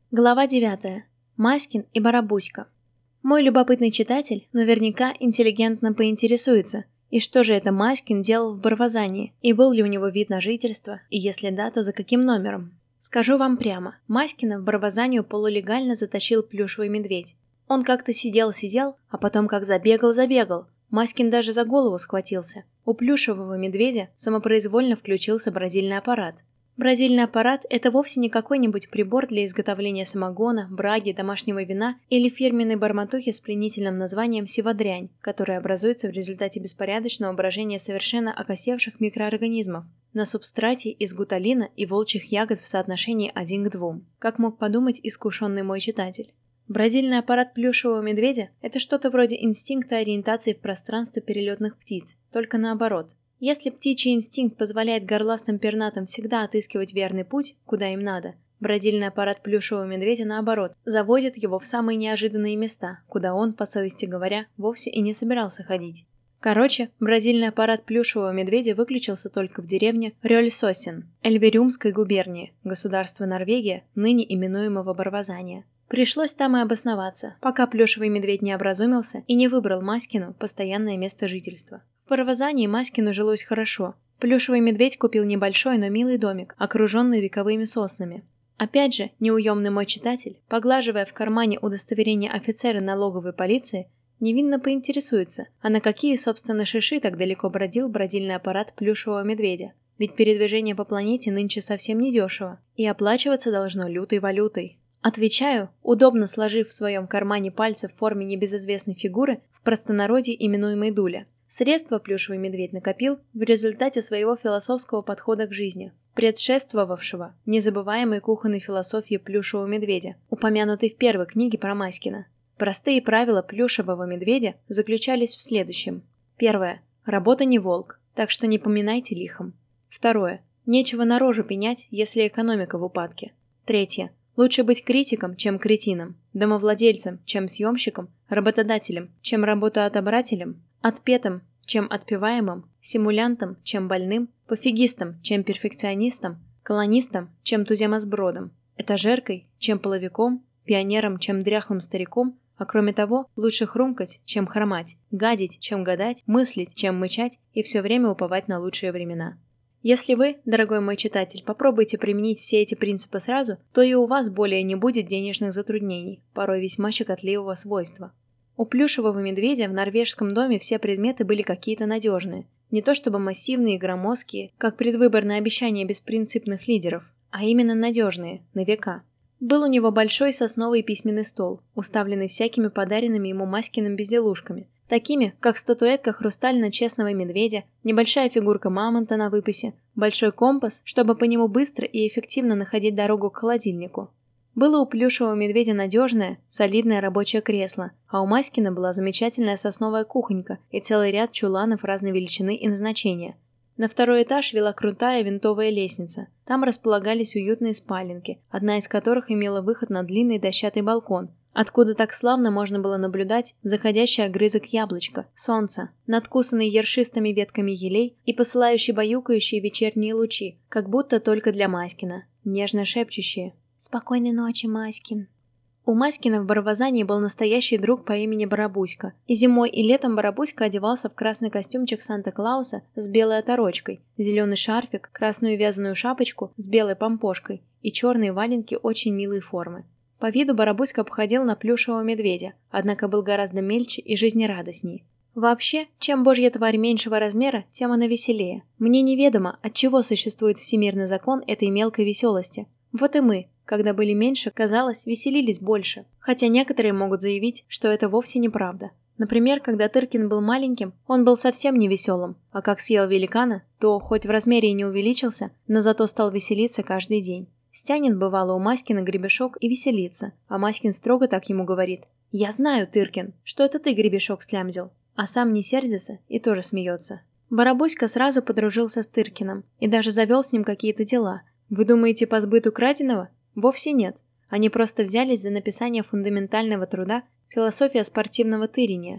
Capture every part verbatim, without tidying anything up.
Глава девятая. Маськин и Барабуська. Мой любопытный читатель наверняка интеллигентно поинтересуется, и что же это Маськин делал в Барвазании, и был ли у него вид на жительство, и если да, то за каким номером. Скажу вам прямо, Маськина в Барвазанию полулегально затащил плюшевый медведь. Он как-то сидел-сидел, а потом как забегал-забегал. Маськин даже за голову схватился. У плюшевого медведя самопроизвольно включился бродильный аппарат. Бродильный аппарат – это вовсе не какой-нибудь прибор для изготовления самогона, браги, домашнего вина или фирменной барматухи с пленительным названием сиводрянь, которая образуется в результате беспорядочного брожения совершенно окосевших микроорганизмов на субстрате из гуталина и волчьих ягод в соотношении один к двум, как мог подумать искушенный мой читатель. Бродильный аппарат плюшевого медведя – это что-то вроде инстинкта ориентации в пространстве перелетных птиц, только наоборот. Если птичий инстинкт позволяет горластым пернатым всегда отыскивать верный путь, куда им надо, бродильный аппарат плюшевого медведя, наоборот, заводит его в самые неожиданные места, куда он, по совести говоря, вовсе и не собирался ходить. Короче, бродильный аппарат плюшевого медведя выключился только в деревне Рёльсосен, Эльверюмской губернии, государство Норвегия, ныне именуемого Барвазания. Пришлось там и обосноваться, пока плюшевый медведь не образумился и не выбрал Маськину постоянное место жительства. В Барвазании Маськину жилось хорошо. Плюшевый медведь купил небольшой, но милый домик, окруженный вековыми соснами. Опять же, неуемный мой читатель, поглаживая в кармане удостоверение офицера налоговой полиции, невинно поинтересуется, а на какие, собственно, шиши так далеко бродил бродильный аппарат плюшевого медведя. Ведь передвижение по планете нынче совсем недешево, и оплачиваться должно лютой валютой. Отвечаю, удобно сложив в своем кармане пальцы в форме небезызвестной фигуры, в простонародье именуемой дуля. Средства плюшевый медведь накопил в результате своего философского подхода к жизни, предшествовавшего незабываемой кухонной философии плюшевого медведя, упомянутой в первой книге про Маськина. Простые правила плюшевого медведя заключались в следующем. Первое. Работа не волк, так что не поминайте лихом. Второе. Нечего на рожу пенять, если экономика в упадке. Третье. Лучше быть критиком, чем кретином, домовладельцем, чем съемщиком, работодателем, чем работоотобрателем, отпетым, чем отпеваемым, симулянтом, чем больным, пофигистом, чем перфекционистом, колонистом, чем туземосбродом, этажеркой, чем половиком, пионером, чем дряхлым стариком, а кроме того, лучше хрумкать, чем хромать, гадить, чем гадать, мыслить, чем мычать и все время уповать на лучшие времена. Если вы, дорогой мой читатель, попробуете применить все эти принципы сразу, то и у вас более не будет денежных затруднений, порой весьма щекотливого свойства. У плюшевого медведя в норвежском доме все предметы были какие-то надежные, не то чтобы массивные и громоздкие, как предвыборное обещание беспринципных лидеров, а именно надежные, на века. Был у него большой сосновый письменный стол, уставленный всякими подаренными ему Маськиным безделушками, такими, как статуэтка хрустально-честного медведя, небольшая фигурка мамонта на выпасе, большой компас, чтобы по нему быстро и эффективно находить дорогу к холодильнику. Было у плюшевого медведя надежное, солидное рабочее кресло, а у Маськина была замечательная сосновая кухонька и целый ряд чуланов разной величины и назначения. На второй этаж вела крутая винтовая лестница. Там располагались уютные спаленки, одна из которых имела выход на длинный дощатый балкон, откуда так славно можно было наблюдать заходящий огрызок яблочка, солнца, надкусанный ершистыми ветками елей и посылающий баюкающие вечерние лучи, как будто только для Маськина, нежно шепчущие «Спокойной ночи, Маськин». У Маськина в Барвазании был настоящий друг по имени Барабуська, и зимой и летом Барабуська одевался в красный костюмчик Санта-Клауса с белой оторочкой, зеленый шарфик, красную вязаную шапочку с белой помпошкой и черные валенки очень милой формы. По виду Барабуська походил на плюшевого медведя, однако был гораздо мельче и жизнерадостнее. Вообще, чем божья тварь меньшего размера, тем она веселее. Мне неведомо, отчего существует всемирный закон этой мелкой веселости. Вот и мы, когда были меньше, казалось, веселились больше. Хотя некоторые могут заявить, что это вовсе неправда. Например, когда Тыркин был маленьким, он был совсем не веселым, а как съел великана, то хоть в размере и не увеличился, но зато стал веселиться каждый день. Стянет бывало у Маськина гребешок и веселится, а Маськин строго так ему говорит: «Я знаю, Тыркин, что это ты гребешок слямзил», а сам не сердится и тоже смеется. Барабуська сразу подружился с Тыркиным и даже завел с ним какие-то дела. Вы думаете, по сбыту краденого? Вовсе нет. Они просто взялись за написание фундаментального труда «Философия спортивного тырения».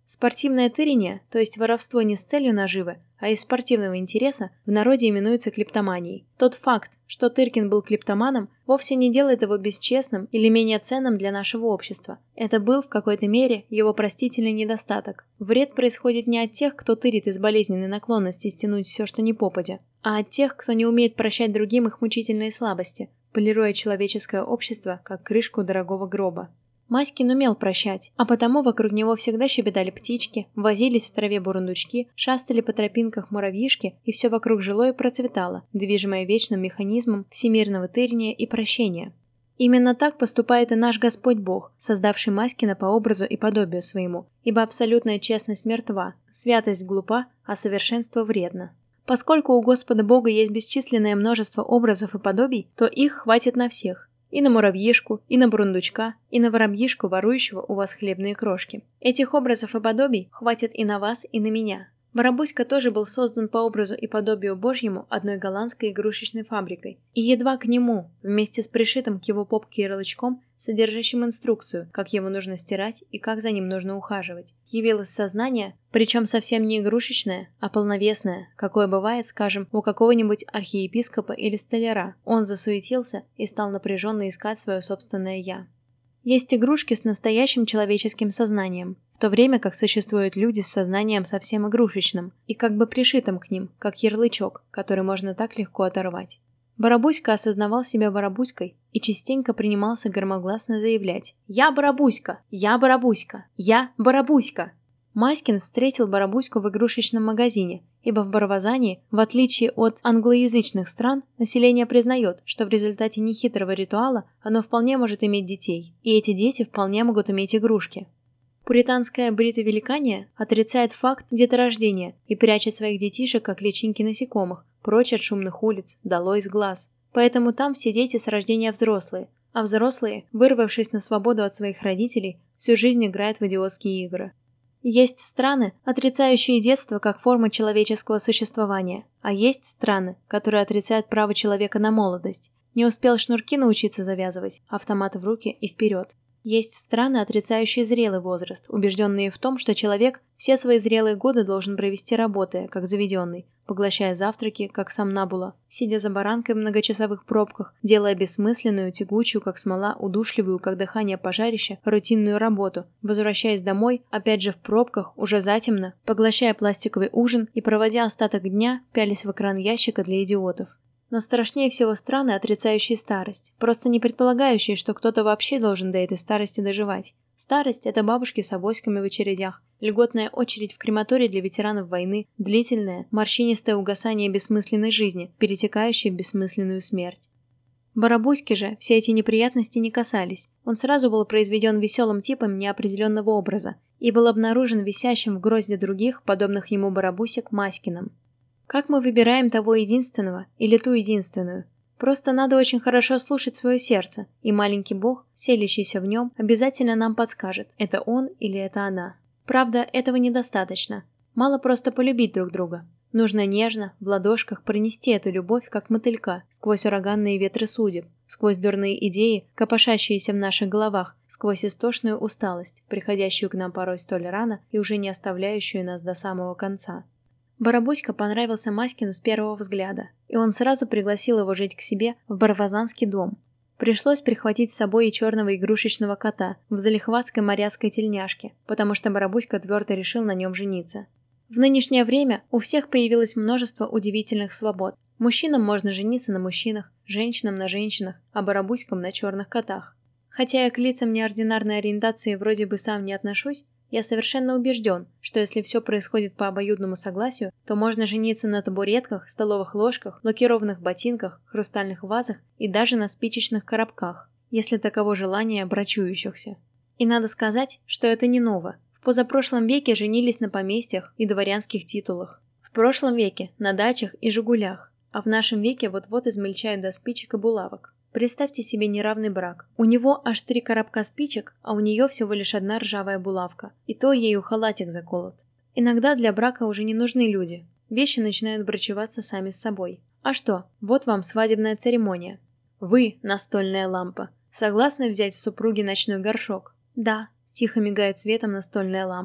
Спортивное тырение, то есть воровство не с целью наживы, а из спортивного интереса, в народе именуется клептоманией. Тот факт, что Тыркин был клептоманом, вовсе не делает его бесчестным или менее ценным для нашего общества. Это был в какой-то мере его простительный недостаток. Вред происходит не от тех, кто тырит из болезненной наклонности стянуть все, что не попадя, а от тех, кто не умеет прощать другим их мучительные слабости, полируя человеческое общество, как крышку дорогого гроба. Маськин умел прощать, а потому вокруг него всегда щебетали птички, возились в траве бурундучки, шастали по тропинках муравьишки, и все вокруг жило и процветало, движимое вечным механизмом всемирного тырения и прощения. Именно так поступает и наш Господь Бог, создавший Маськина по образу и подобию своему, ибо абсолютная честность мертва, святость глупа, а совершенство вредно. Поскольку у Господа Бога есть бесчисленное множество образов и подобий, то их хватит на всех. И на муравьишку, и на бурундучка, и на воробьишку, ворующего у вас хлебные крошки. Этих образов и подобий хватит и на вас, и на меня. Барабуська тоже был создан по образу и подобию Божьему одной голландской игрушечной фабрикой. И едва к нему, вместе с пришитым к его попке ярлычком, содержащим инструкцию, как его нужно стирать и как за ним нужно ухаживать, явилось сознание, причем совсем не игрушечное, а полновесное, какое бывает, скажем, у какого-нибудь архиепископа или столяра. Он засуетился и стал напряженно искать свое собственное «я». Есть игрушки с настоящим человеческим сознанием, в то время как существуют люди с сознанием совсем игрушечным и как бы пришитым к ним, как ярлычок, который можно так легко оторвать. Барабуська осознавал себя Барабуськой и частенько принимался громогласно заявлять: «Я Барабуська! Я Барабуська! Я Барабуська!» Маськин встретил Барабуську в игрушечном магазине, ибо в Барвазании, в отличие от англоязычных стран, население признает, что в результате нехитрого ритуала оно вполне может иметь детей, и эти дети вполне могут иметь игрушки. Пуританское бритовеликание отрицает факт деторождения и прячет своих детишек, как личинки насекомых, прочь от шумных улиц, долой с глаз. Поэтому там все дети с рождения взрослые, а взрослые, вырвавшись на свободу от своих родителей, всю жизнь играют в идиотские игры. Есть страны, отрицающие детство как форму человеческого существования, а есть страны, которые отрицают право человека на молодость. Не успел шнурки научиться завязывать, автомат в руки и вперед. Есть страны, отрицающие зрелый возраст, убежденные в том, что человек все свои зрелые годы должен провести работая, как заведенный, поглощая завтраки, как сомнамбула, сидя за баранкой в многочасовых пробках, делая бессмысленную, тягучую, как смола, удушливую, как дыхание пожарища, рутинную работу, возвращаясь домой, опять же в пробках, уже затемно, поглощая пластиковый ужин и проводя остаток дня, пялясь в экран ящика для идиотов. Но страшнее всего страны, отрицающие старость, просто не предполагающие, что кто-то вообще должен до этой старости доживать. Старость – это бабушки с авоськами в очередях, льготная очередь в крематории для ветеранов войны, длительное, морщинистое угасание бессмысленной жизни, перетекающее в бессмысленную смерть. Барабуськи же все эти неприятности не касались. Он сразу был произведен веселым типом неопределенного образа и был обнаружен висящим в грозде других, подобных ему барабусек, Маськиным. Как мы выбираем того единственного или ту единственную? Просто надо очень хорошо слушать свое сердце, и маленький бог, селящийся в нем, обязательно нам подскажет, это он или это она. Правда, этого недостаточно. Мало просто полюбить друг друга. Нужно нежно, в ладошках пронести эту любовь, как мотылька, сквозь ураганные ветры судеб, сквозь дурные идеи, копошащиеся в наших головах, сквозь истошную усталость, приходящую к нам порой столь рано и уже не оставляющую нас до самого конца. Барабуська понравился Маськину с первого взгляда, и он сразу пригласил его жить к себе в барвазанский дом. Пришлось прихватить с собой и черного игрушечного кота в залихватской моряцкой тельняшке, потому что Барабуська твердо решил на нем жениться. В нынешнее время у всех появилось множество удивительных свобод. Мужчинам можно жениться на мужчинах, женщинам на женщинах, а барабуськам на черных котах. Хотя я к лицам неординарной ориентации вроде бы сам не отношусь, я совершенно убежден, что если все происходит по обоюдному согласию, то можно жениться на табуретках, столовых ложках, лакированных ботинках, хрустальных вазах и даже на спичечных коробках, если таково желание брачующихся. И надо сказать, что это не ново. В позапрошлом веке женились на поместьях и дворянских титулах. В прошлом веке на дачах и жигулях, а в нашем веке вот-вот измельчают до спичек и булавок. Представьте себе неравный брак. У него аж три коробка спичек, а у нее всего лишь одна ржавая булавка. И то ею халатик заколот. Иногда для брака уже не нужны люди. Вещи начинают брачеваться сами с собой. А что? Вот вам свадебная церемония. Вы, настольная лампа, согласны взять в супруги ночной горшок? Да, тихо мигает светом настольная лампа.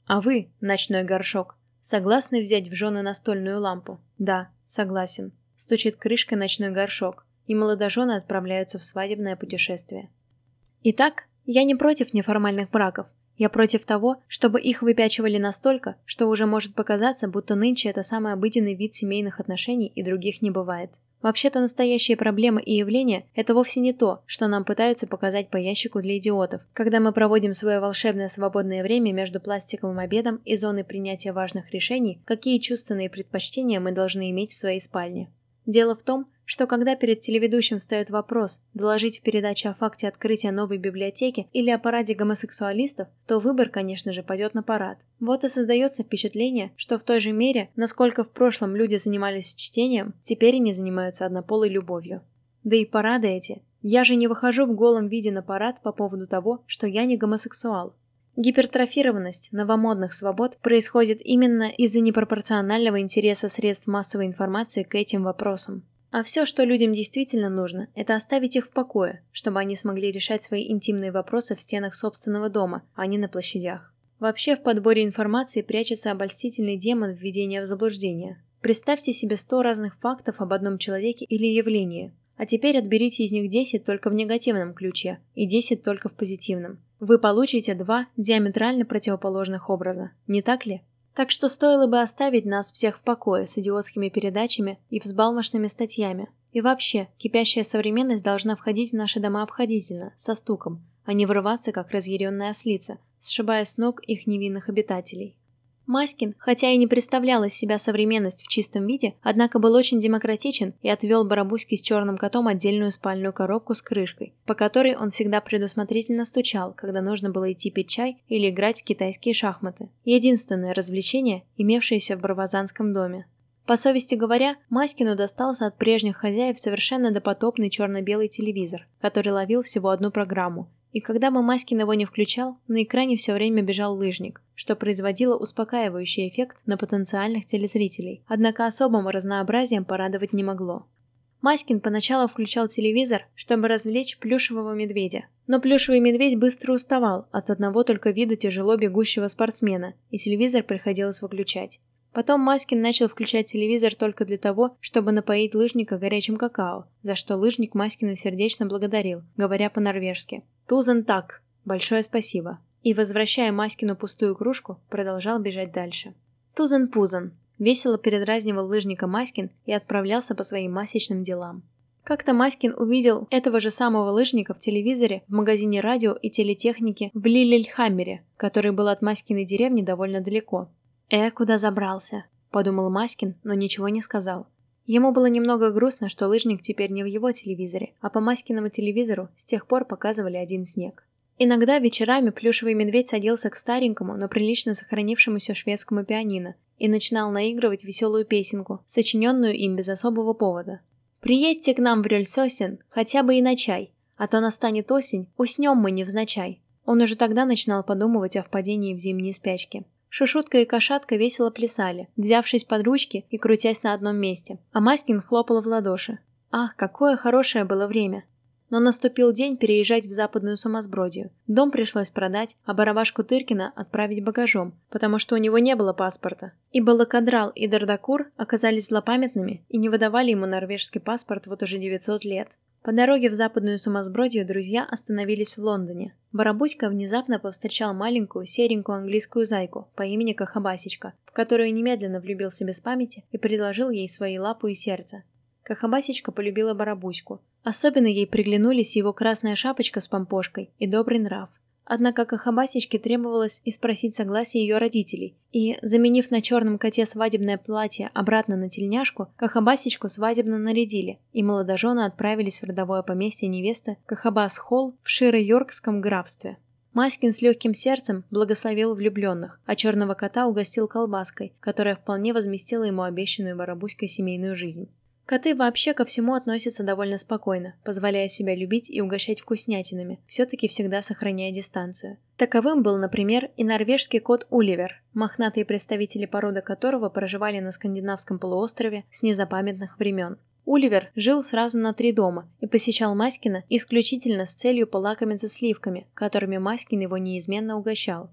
А вы, ночной горшок, согласны взять в жены настольную лампу? Да, согласен. Стучит крышкой ночной горшок, и молодожены отправляются в свадебное путешествие. Итак, я не против неформальных браков. Я против того, чтобы их выпячивали настолько, что уже может показаться, будто нынче это самый обыденный вид семейных отношений и других не бывает. Вообще-то настоящие проблемы и явления – это вовсе не то, что нам пытаются показать по ящику для идиотов, когда мы проводим свое волшебное свободное время между пластиковым обедом и зоной принятия важных решений, какие чувственные предпочтения мы должны иметь в своей спальне. Дело в том, что когда перед телеведущим встает вопрос доложить в передаче о факте открытия новой библиотеки или о параде гомосексуалистов, то выбор, конечно же, пойдет на парад. Вот и создается впечатление, что в той же мере, насколько в прошлом люди занимались чтением, теперь они занимаются однополой любовью. Да и парады эти. Я же не выхожу в голом виде на парад по поводу того, что я не гомосексуал. Гипертрофированность новомодных свобод происходит именно из-за непропорционального интереса средств массовой информации к этим вопросам. А все, что людям действительно нужно, это оставить их в покое, чтобы они смогли решать свои интимные вопросы в стенах собственного дома, а не на площадях. Вообще в подборе информации прячется обольстительный демон введения в заблуждение. Представьте себе сто разных фактов об одном человеке или явлении, а теперь отберите из них десять только в негативном ключе и десять только в позитивном. Вы получите два диаметрально противоположных образа, не так ли? Так что стоило бы оставить нас всех в покое с идиотскими передачами и взбалмошными статьями. И вообще, кипящая современность должна входить в наши дома обходительно, со стуком, а не врываться, как разъяренная ослица, сшибая с ног их невинных обитателей. Маськин, хотя и не представлял из себя современность в чистом виде, однако был очень демократичен и отвел Барабуське с черным котом отдельную спальную коробку с крышкой, по которой он всегда предусмотрительно стучал, когда нужно было идти пить чай или играть в китайские шахматы. Единственное развлечение, имевшееся в Барвазанском доме. По совести говоря, Маськину достался от прежних хозяев совершенно допотопный черно-белый телевизор, который ловил всего одну программу. И когда бы Маськин его не включал, на экране все время бежал лыжник, что производило успокаивающий эффект на потенциальных телезрителей, однако особым разнообразием порадовать не могло. Маськин поначалу включал телевизор, чтобы развлечь плюшевого медведя. Но плюшевый медведь быстро уставал от одного только вида тяжело бегущего спортсмена, и телевизор приходилось выключать. Потом Маськин начал включать телевизор только для того, чтобы напоить лыжника горячим какао, за что лыжник Маськина сердечно благодарил, говоря по-норвежски «Тузен так! Большое спасибо!» и, возвращая Маськину пустую кружку, продолжал бежать дальше. «Тузен-пузен!» весело передразнивал лыжника Маськин и отправлялся по своим масечным делам. Как-то Маськин увидел этого же самого лыжника в телевизоре в магазине радио и телетехники в Лилельхаммере, который был от Маськиной деревни довольно далеко. «Э, куда забрался?» – подумал Маськин, но ничего не сказал. Ему было немного грустно, что лыжник теперь не в его телевизоре, а по Маськиному телевизору с тех пор показывали один снег. Иногда вечерами плюшевый медведь садился к старенькому, но прилично сохранившемуся шведскому пианино и начинал наигрывать веселую песенку, сочиненную им без особого повода. «Приедьте к нам в Рельсосен, хотя бы и на чай, а то настанет осень, уснем мы невзначай». Он уже тогда начинал подумывать о впадении в зимние спячки. Шушутка и кошатка весело плясали, взявшись под ручки и крутясь на одном месте, а Маськин хлопала в ладоши. Ах, какое хорошее было время! Но наступил день переезжать в западную Сумасбродию. Дом пришлось продать, а барабашку Тыркина отправить багажом, потому что у него не было паспорта. И Балакадрал и Дардакур оказались злопамятными и не выдавали ему норвежский паспорт вот уже девятьсот лет. По дороге в западную Сумасбродию друзья остановились в Лондоне. Барабуська внезапно повстречал маленькую серенькую английскую зайку по имени Кахабасечка, в которую немедленно влюбился без памяти и предложил ей свои лапу и сердце. Кахабасечка полюбила Барабуську. Особенно ей приглянулись его красная шапочка с помпошкой и добрый нрав. Однако Кахабасечке требовалось и спросить согласие ее родителей, и, заменив на черном коте свадебное платье обратно на тельняшку, Кахабасечку свадебно нарядили, и молодожены отправились в родовое поместье невесты Кахабас-Холл в Широ-Йоркском графстве. Маськин с легким сердцем благословил влюбленных, а черного кота угостил колбаской, которая вполне возместила ему обещанную Барабуськой семейную жизнь. Коты вообще ко всему относятся довольно спокойно, позволяя себя любить и угощать вкуснятинами, все-таки всегда сохраняя дистанцию. Таковым был, например, и норвежский кот Уливер, мохнатые представители породы которого проживали на скандинавском полуострове с незапамятных времен. Уливер жил сразу на три дома и посещал Маськина исключительно с целью полакомиться сливками, которыми Маськин его неизменно угощал.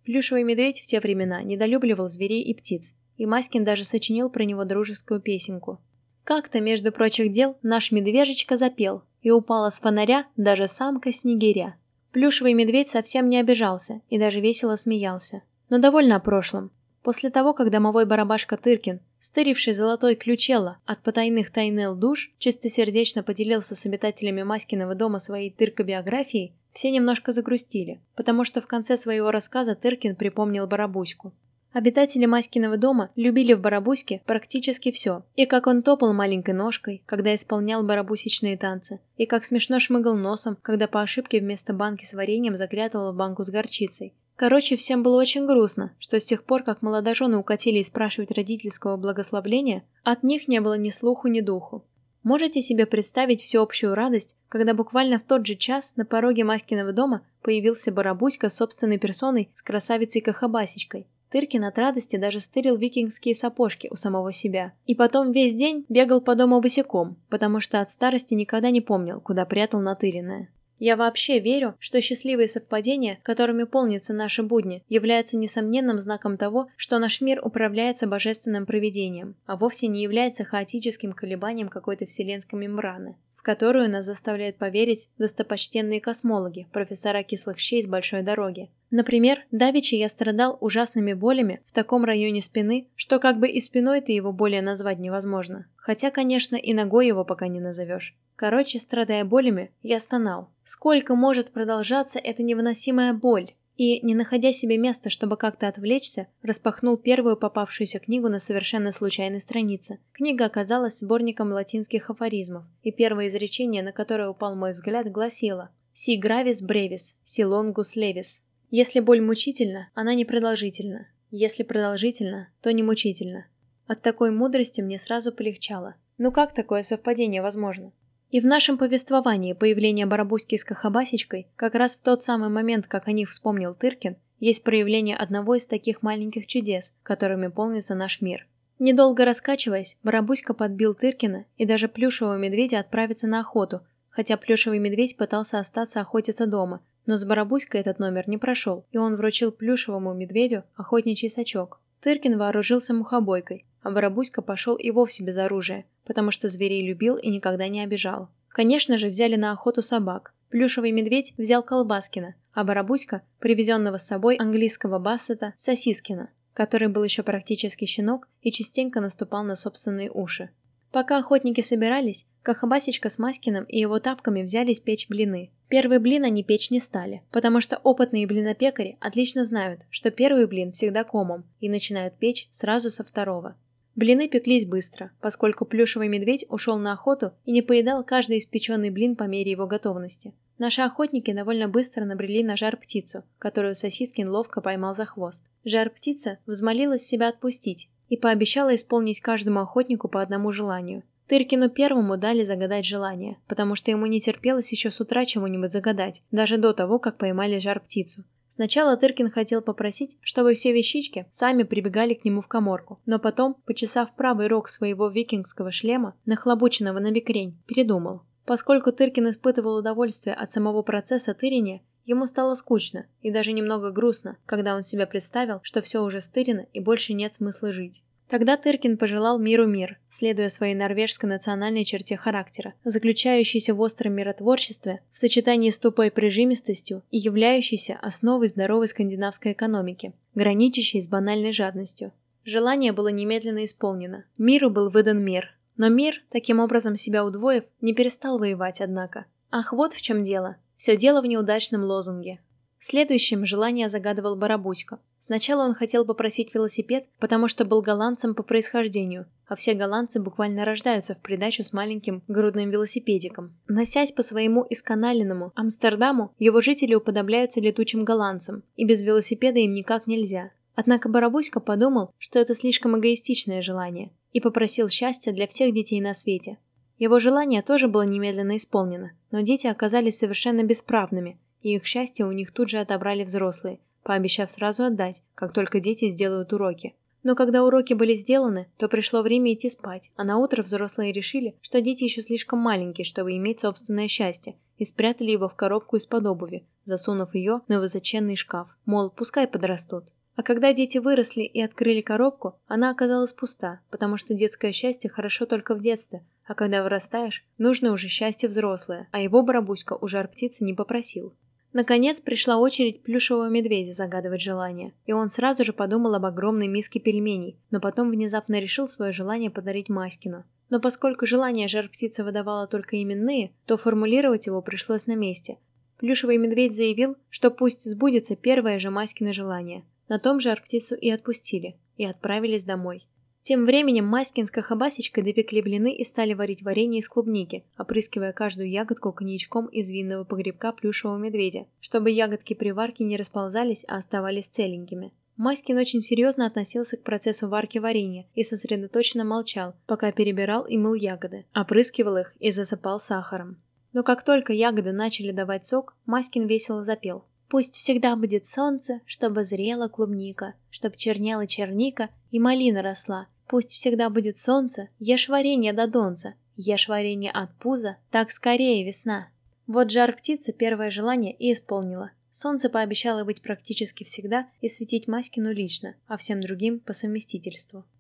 Плюшевый медведь в те времена недолюбливал зверей и птиц, и Маськин даже сочинил про него дружескую песенку. Как-то, между прочих дел, наш медвежечка запел, и упала с фонаря даже самка снегиря. Плюшевый медведь совсем не обижался и даже весело смеялся. Но довольно о прошлом. После того, как домовой барабашка Тыркин, стыривший золотой ключелло от потайных тайнел душ, чистосердечно поделился с обитателями Маськиного дома своей тыркобиографией, все немножко загрустили, потому что в конце своего рассказа Тыркин припомнил Барабуську. Обитатели Маськиного дома любили в Барабуське практически все, и как он топал маленькой ножкой, когда исполнял барабусичные танцы, и как смешно шмыгал носом, когда по ошибке вместо банки с вареньем заглядывал в банку с горчицей. Короче, всем было очень грустно, что с тех пор, как молодожены укатили спрашивать родительского благословления, от них не было ни слуху, ни духу. Можете себе представить всеобщую радость, когда буквально в тот же час на пороге Маськиного дома появился Барабуська с собственной персоной с красавицей-кахабасечкой. Тыркин от радости даже стырил викингские сапожки у самого себя. И потом весь день бегал по дому босиком, потому что от старости никогда не помнил, куда прятал натыренное. Я вообще верю, что счастливые совпадения, которыми полнятся наши будни, являются несомненным знаком того, что наш мир управляется божественным провидением, а вовсе не является хаотическим колебанием какой-то вселенской мембраны, в которую нас заставляют поверить достопочтенные космологи, профессора кислых щей с большой дороги. Например, давеча я страдал ужасными болями в таком районе спины, что как бы и спиной-то его более назвать невозможно. Хотя, конечно, и ногой его пока не назовешь. Короче, страдая болями, я стонал. Сколько может продолжаться эта невыносимая боль? И, не находя себе места, чтобы как-то отвлечься, распахнул первую попавшуюся книгу на совершенно случайной странице. Книга оказалась сборником латинских афоризмов, и первое изречение, на которое упал мой взгляд, гласило «Si gravis brevis, si longus levis». Если боль мучительна, она не продолжительна. Если продолжительна, то не мучительна. От такой мудрости мне сразу полегчало. Ну как такое совпадение возможно? И в нашем повествовании появление Барабуськи с Кахабасечкой, как раз в тот самый момент, как о них вспомнил Тыркин, есть проявление одного из таких маленьких чудес, которыми полнится наш мир. Недолго раскачиваясь, Барабуська подбил Тыркина и даже плюшевого медведя отправиться на охоту, хотя плюшевый медведь пытался остаться охотиться дома, но с Барабуськой этот номер не прошел, и он вручил плюшевому медведю охотничий сачок. Тыркин вооружился мухобойкой, а Барабуська пошел и вовсе без оружия, потому что зверей любил и никогда не обижал. Конечно же, взяли на охоту собак. Плюшевый медведь взял Колбаскина, а Барабуська – привезенного с собой английского бассета Сосискина, который был еще практически щенок и частенько наступал на собственные уши. Пока охотники собирались, Кахабасечка с Маськиным и его тапками взялись печь блины. Первый блин они печь не стали, потому что опытные блинопекари отлично знают, что первый блин всегда комом, и начинают печь сразу со второго. Блины пеклись быстро, поскольку плюшевый медведь ушел на охоту и не поедал каждый испеченный блин по мере его готовности. Наши охотники довольно быстро набрели на жар-птицу, которую Сосискин ловко поймал за хвост. Жар-птица взмолилась себя отпустить и пообещала исполнить каждому охотнику по одному желанию. Тыркину первому дали загадать желание, потому что ему не терпелось еще с утра чего-нибудь загадать, даже до того, как поймали жар-птицу. Сначала Тыркин хотел попросить, чтобы все вещички сами прибегали к нему в каморку, но потом, почесав правый рог своего викингского шлема, нахлобученного на бекрень, передумал. Поскольку Тыркин испытывал удовольствие от самого процесса тырения, ему стало скучно и даже немного грустно, когда он себе представил, что все уже стырено и больше нет смысла жить. Тогда Тыркин пожелал миру мир, следуя своей норвежской национальной черте характера, заключающейся в остром миротворчестве в сочетании с тупой прижимистостью и являющейся основой здоровой скандинавской экономики, граничащей с банальной жадностью. Желание было немедленно исполнено. Миру был выдан мир. Но мир, таким образом себя удвоив, не перестал воевать, однако. Ах, вот в чем дело. Все дело в неудачном лозунге. Следующим желание загадывал Барабуська. Сначала он хотел попросить велосипед, потому что был голландцем по происхождению, а все голландцы буквально рождаются в придачу с маленьким грудным велосипедиком. Носясь по своему исканаленному Амстердаму, его жители уподобляются летучим голландцам, и без велосипеда им никак нельзя. Однако Барабуська подумал, что это слишком эгоистичное желание, и попросил счастья для всех детей на свете. Его желание тоже было немедленно исполнено, но дети оказались совершенно бесправными, и их счастье у них тут же отобрали взрослые, пообещав сразу отдать, как только дети сделают уроки. Но когда уроки были сделаны, то пришло время идти спать, а наутро взрослые решили, что дети еще слишком маленькие, чтобы иметь собственное счастье, и спрятали его в коробку из-под обуви, засунув ее на высоченный шкаф, мол, пускай подрастут. А когда дети выросли и открыли коробку, она оказалась пуста, потому что детское счастье хорошо только в детстве, а когда вырастаешь, нужно уже счастье взрослое, а его Барабуська у Жар-Птицы не попросил. Наконец пришла очередь плюшевого медведя загадывать желание, и он сразу же подумал об огромной миске пельменей, но потом внезапно решил свое желание подарить Маськину. Но поскольку желание Жар-Птица выдавала только именные, то формулировать его пришлось на месте. Плюшевый медведь заявил, что пусть сбудется первое же Маськино желание. На том Жар-Птицу и отпустили, и отправились домой. Тем временем Маськин с Кахабасечкой допекли блины и стали варить варенье из клубники, опрыскивая каждую ягодку коньячком из винного погребка плюшевого медведя, чтобы ягодки при варке не расползались, а оставались целенькими. Маськин очень серьезно относился к процессу варки варенья и сосредоточенно молчал, пока перебирал и мыл ягоды, опрыскивал их и засыпал сахаром. Но как только ягоды начали давать сок, Маськин весело запел. Пусть всегда будет солнце, чтобы зрела клубника, чтоб чернела черника и малина росла. Пусть всегда будет солнце, ешь варенье до донца, ешь варенье от пуза, так скорее весна. Вот Жар-Птица первое желание и исполнила. Солнце пообещало быть практически всегда и светить Маськину лично, а всем другим по совместительству.